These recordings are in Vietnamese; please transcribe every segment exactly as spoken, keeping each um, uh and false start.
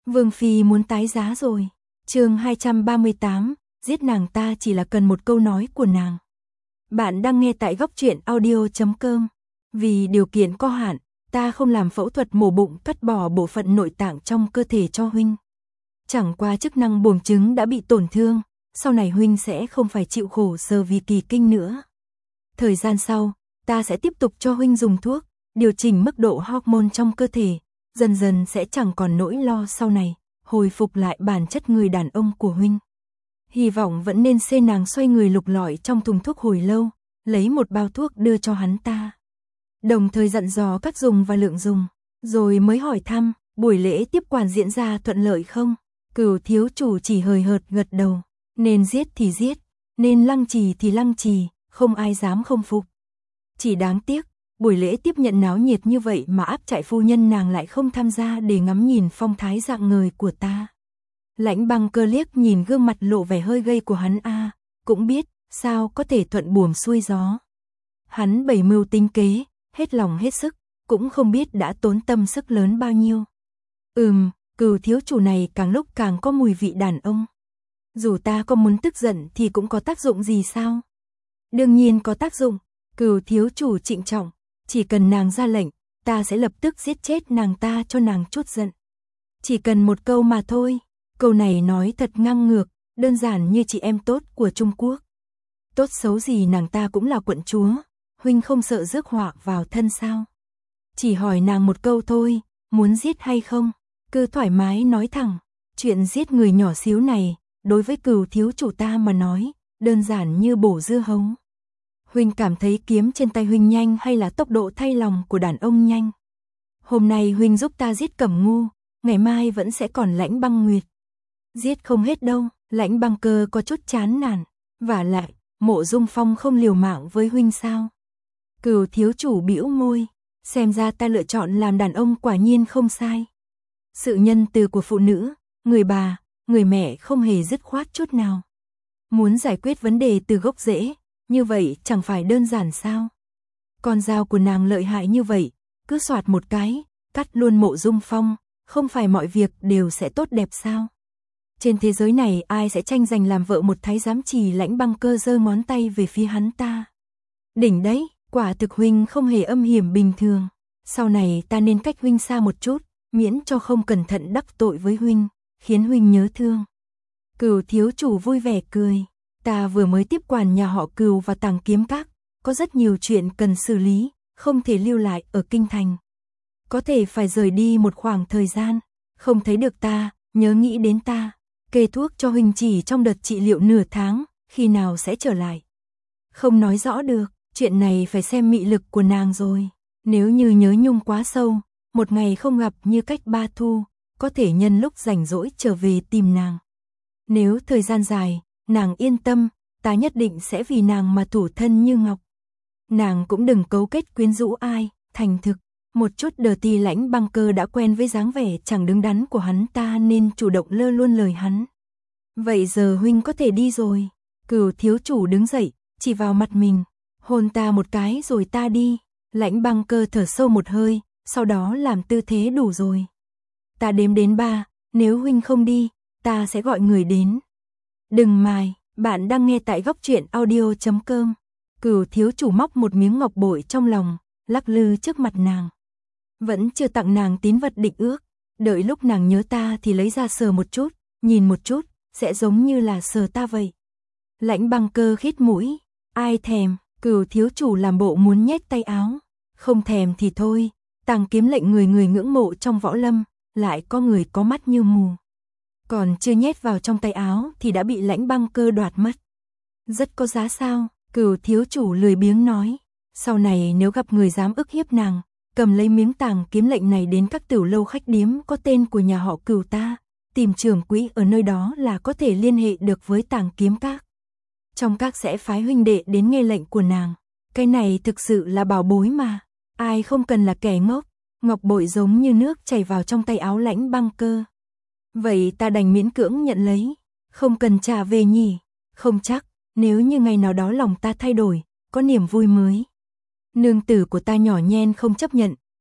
Vương Phi muốn tái giá rồi. Chương hai trăm ba mươi tám, giết nàng ta chỉ là cần một câu nói của nàng. Bạn đang nghe tại góc truyện audio chấm com. Vì điều kiện có hạn, ta không làm phẫu thuật mổ bụng cắt bỏ bộ phận nội tạng trong cơ thể cho huynh. Chẳng qua chức năng buồng trứng đã bị tổn thương, sau này huynh sẽ không phải chịu khổ sở vì kỳ kinh nữa. Thời gian sau, ta sẽ tiếp tục cho huynh dùng thuốc, điều chỉnh mức độ hormone trong cơ thể, dần dần sẽ chẳng còn nỗi lo sau này, hồi phục lại bản chất người đàn ông của huynh. Hy vọng vẫn nên xê nàng xoay người lục lọi trong thùng thuốc hồi lâu, lấy một bao thuốc đưa cho hắn ta. Đồng thời dặn dò cách dùng và lượng dùng, rồi mới hỏi thăm, buổi lễ tiếp quản diễn ra thuận lợi không? Cửu thiếu chủ chỉ hời hợt gật đầu, nên giết thì giết, nên lăng trì thì lăng trì, không ai dám không phục. Chỉ đáng tiếc, buổi lễ tiếp nhận náo nhiệt như vậy mà áp trại phu nhân nàng lại không tham gia để ngắm nhìn phong thái dạng người của ta. Lãnh Băng Cơ liếc nhìn gương mặt lộ vẻ hơi gay của hắn a, cũng biết, sao có thể thuận buồm xuôi gió. Hắn bày mưu tính kế, hết lòng hết sức, cũng không biết đã tốn tâm sức lớn bao nhiêu. Ừm, Cửu thiếu chủ này càng lúc càng có mùi vị đàn ông. Dù ta có muốn tức giận thì cũng có tác dụng gì sao? Đương nhiên có tác dụng, Cửu thiếu chủ trịnh trọng, chỉ cần nàng ra lệnh, ta sẽ lập tức giết chết nàng ta cho nàng chút giận. Chỉ cần một câu mà thôi, câu này nói thật ngang ngược, đơn giản như chị em tốt của Trung Quốc. Tốt xấu gì nàng ta cũng là quận chúa, huynh không sợ rước họa vào thân sao? Chỉ hỏi nàng một câu thôi, muốn giết hay không? Cứ thoải mái nói thẳng, chuyện giết người nhỏ xíu này, đối với Cửu thiếu chủ ta mà nói, đơn giản như bổ dưa hấu. Huynh cảm thấy kiếm trên tay huynh nhanh hay là tốc độ thay lòng của đàn ông nhanh? Hôm nay huynh giúp ta giết Cẩm Ngu, ngày mai vẫn sẽ còn Lãnh Băng Nguyệt. Giết không hết đâu, Lãnh Băng Cơ có chút chán nản, vả lại, Mộ Dung Phong không liều mạng với huynh sao? Cửu thiếu chủ bĩu môi, xem ra ta lựa chọn làm đàn ông quả nhiên không sai. Sự nhân từ của phụ nữ, người bà, người mẹ không hề dứt khoát chút nào. Muốn giải quyết vấn đề từ gốc rễ, như vậy chẳng phải đơn giản sao? Con dao của nàng lợi hại như vậy, cứ xoạt một cái, cắt luôn Mộ Dung Phong, không phải mọi việc đều sẽ tốt đẹp sao? Trên thế giới này ai sẽ tranh giành làm vợ một thái giám trì? Lãnh Băng Cơ giơ ngón tay về phía hắn ta. Đỉnh đấy, quả thực huynh không hề âm hiểm bình thường. Sau này ta nên cách huynh xa một chút, miễn cho không cẩn thận đắc tội với huynh, khiến huynh nhớ thương. Cửu thiếu chủ vui vẻ cười. Ta vừa mới tiếp quản nhà họ Cửu và Tàng Kiếm Các, có rất nhiều chuyện cần xử lý, không thể lưu lại ở kinh thành. Có thể phải rời đi một khoảng thời gian, không thấy được ta, nhớ nghĩ đến ta, kê thuốc cho huynh chỉ trong đợt trị liệu nửa tháng, khi nào sẽ trở lại. Không nói rõ được, chuyện này phải xem mị lực của nàng rồi. Nếu như nhớ nhung quá sâu, một ngày không gặp như cách ba thu, có thể nhân lúc rảnh rỗi trở về tìm nàng. Nếu thời gian dài, nàng yên tâm, ta nhất định sẽ vì nàng mà thủ thân như ngọc. Nàng cũng đừng cấu kết quyến rũ ai, thành thực. Một chút đờ ti Lãnh Băng Cơ đã quen với dáng vẻ chẳng đứng đắn của hắn ta nên chủ động lơ luôn lời hắn. Vậy giờ huynh có thể đi rồi. Cửu thiếu chủ đứng dậy, chỉ vào mặt mình, hôn ta một cái rồi ta đi. Lãnh Băng Cơ thở sâu một hơi, sau đó làm tư thế đủ rồi. Ta đếm đến ba, nếu huynh không đi, ta sẽ gọi người đến. Đừng mài, bạn đang nghe tại góc truyện audio chấm com. Cửu thiếu chủ móc một miếng ngọc bội trong lòng, lắc lư trước mặt nàng. Vẫn chưa tặng nàng tín vật định ước, đợi lúc nàng nhớ ta thì lấy ra sờ một chút, nhìn một chút, sẽ giống như là sờ ta vậy. Lãnh Băng Cơ khít mũi, ai thèm? Cửu thiếu chủ làm bộ muốn nhét tay áo. Không thèm thì thôi, Tàng Kiếm lệnh người người ngưỡng mộ trong võ lâm, lại có người có mắt như mù. Còn chưa nhét vào trong tay áo thì đã bị Lãnh Băng Cơ đoạt mất. Rất có giá sao? Cửu thiếu chủ lười biếng nói. Sau này nếu gặp người dám ức hiếp nàng, cầm lấy miếng Tàng Kiếm lệnh này đến các tiểu lâu khách điếm có tên của nhà họ Cửu ta, tìm trưởng quỹ ở nơi đó là có thể liên hệ được với Tàng Kiếm Các. Trong các sẽ phái huynh đệ đến nghe lệnh của nàng. Cái này thực sự là bảo bối mà, ai không cần là kẻ ngốc. Ngọc bội giống như nước chảy vào trong tay áo Lãnh Băng Cơ. Vậy ta đành miễn cưỡng nhận lấy, không cần trả về nhỉ? Không chắc, nếu như ngày nào đó lòng ta thay đổi, có niềm vui mới. Nương tử của ta nhỏ nhen không chấp nhận,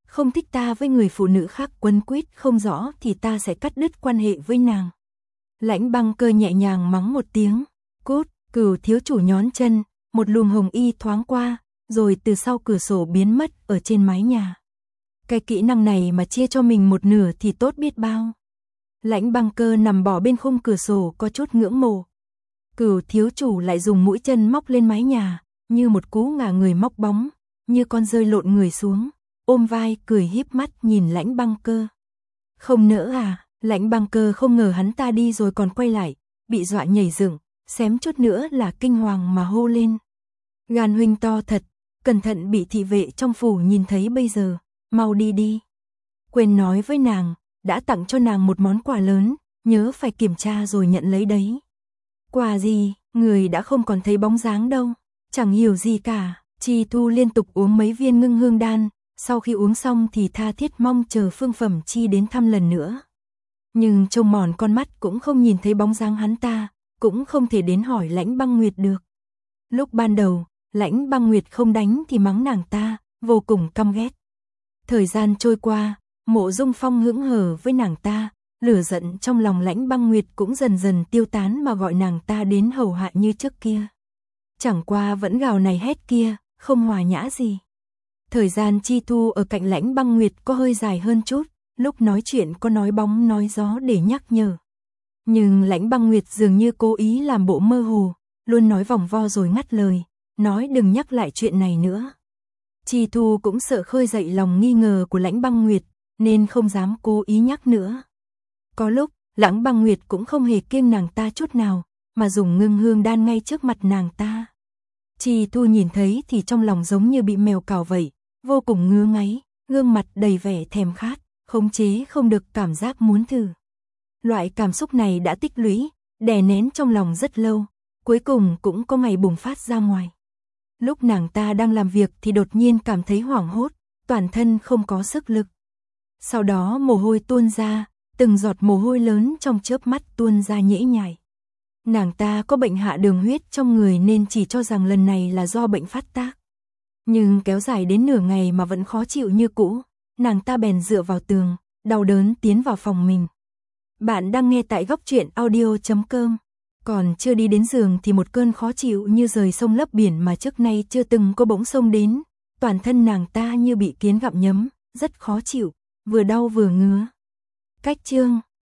không thích ta với người phụ nữ khác quấn quýt không rõ thì ta sẽ cắt đứt quan hệ với nàng. Lãnh Băng Cơ nhẹ nhàng mắng một tiếng, cút. Cửu thiếu chủ nhón chân, một luồng hồng y thoáng qua, rồi từ sau cửa sổ biến mất ở trên mái nhà. Cái kỹ năng này mà chia cho mình một nửa thì tốt biết bao. Lãnh Băng Cơ nằm bò bên khung cửa sổ có chút ngưỡng mộ. Cửu thiếu chủ lại dùng mũi chân móc lên mái nhà, như một cú ngả người móc bóng, như con rơi lộn người xuống, ôm vai cười híp mắt nhìn Lãnh Băng Cơ. Không nỡ à? Lãnh Băng Cơ không ngờ hắn ta đi rồi còn quay lại, bị dọa nhảy dựng, xém chút nữa là kinh hoàng mà hô lên. Gan huynh to thật, cẩn thận bị thị vệ trong phủ nhìn thấy bây giờ, mau đi đi. Quên nói với nàng, đã tặng cho nàng một món quà lớn, nhớ phải kiểm tra rồi nhận lấy đấy. Quà gì? Người đã không còn thấy bóng dáng đâu, chẳng hiểu gì cả. Chi Thu liên tục uống mấy viên ngưng hương đan, sau khi uống xong thì tha thiết mong chờ Phương Phẩm Chi đến thăm lần nữa. Nhưng trông mòn con mắt cũng không nhìn thấy bóng dáng hắn ta, cũng không thể đến hỏi Lãnh Băng Nguyệt được. Lúc ban đầu, Lãnh Băng Nguyệt không đánh thì mắng nàng ta, vô cùng căm ghét. Thời gian trôi qua, Mộ Dung Phong hững hờ với nàng ta, lửa giận trong lòng Lãnh Băng Nguyệt cũng dần dần tiêu tán mà gọi nàng ta đến hầu hạ như trước kia. Chẳng qua vẫn gào này hét kia, không hòa nhã gì. Thời gian Chi Thu ở cạnh Lãnh Băng Nguyệt có hơi dài hơn chút, lúc nói chuyện có nói bóng nói gió để nhắc nhở. Nhưng Lãnh Băng Nguyệt dường như cố ý làm bộ mơ hồ, luôn nói vòng vo rồi ngắt lời, nói đừng nhắc lại chuyện này nữa. Chi Thu cũng sợ khơi dậy lòng nghi ngờ của Lãnh Băng Nguyệt, nên không dám cố ý nhắc nữa. Có lúc, Lãnh Băng Nguyệt cũng không hề kiêng nàng ta chút nào, mà dùng ngưng hương đan ngay trước mặt nàng ta. Chi Thu nhìn thấy thì trong lòng giống như bị mèo cào vậy, vô cùng ngứa ngáy, gương mặt đầy vẻ thèm khát, khống chế không được cảm giác muốn thử. Loại cảm xúc này đã tích lũy, đè nén trong lòng rất lâu, cuối cùng cũng có ngày bùng phát ra ngoài. Lúc nàng ta đang làm việc thì đột nhiên cảm thấy hoảng hốt, toàn thân không có sức lực. Sau đó mồ hôi tuôn ra, từng giọt mồ hôi lớn trong chớp mắt tuôn ra nhễ nhại. Nàng ta có bệnh hạ đường huyết trong người nên chỉ cho rằng lần này là do bệnh phát tác. Nhưng kéo dài đến nửa ngày mà vẫn khó chịu như cũ, nàng ta bèn dựa vào tường, đau đớn tiến vào phòng mình. Bạn đang nghe tại góc truyện audio chấm com. Còn chưa đi đến giường thì một cơn khó chịu như rời sông lấp biển mà trước nay chưa từng có bỗng xông đến. Toàn thân nàng ta như bị kiến gặm nhấm, rất khó chịu, vừa đau vừa ngứa. Cách chương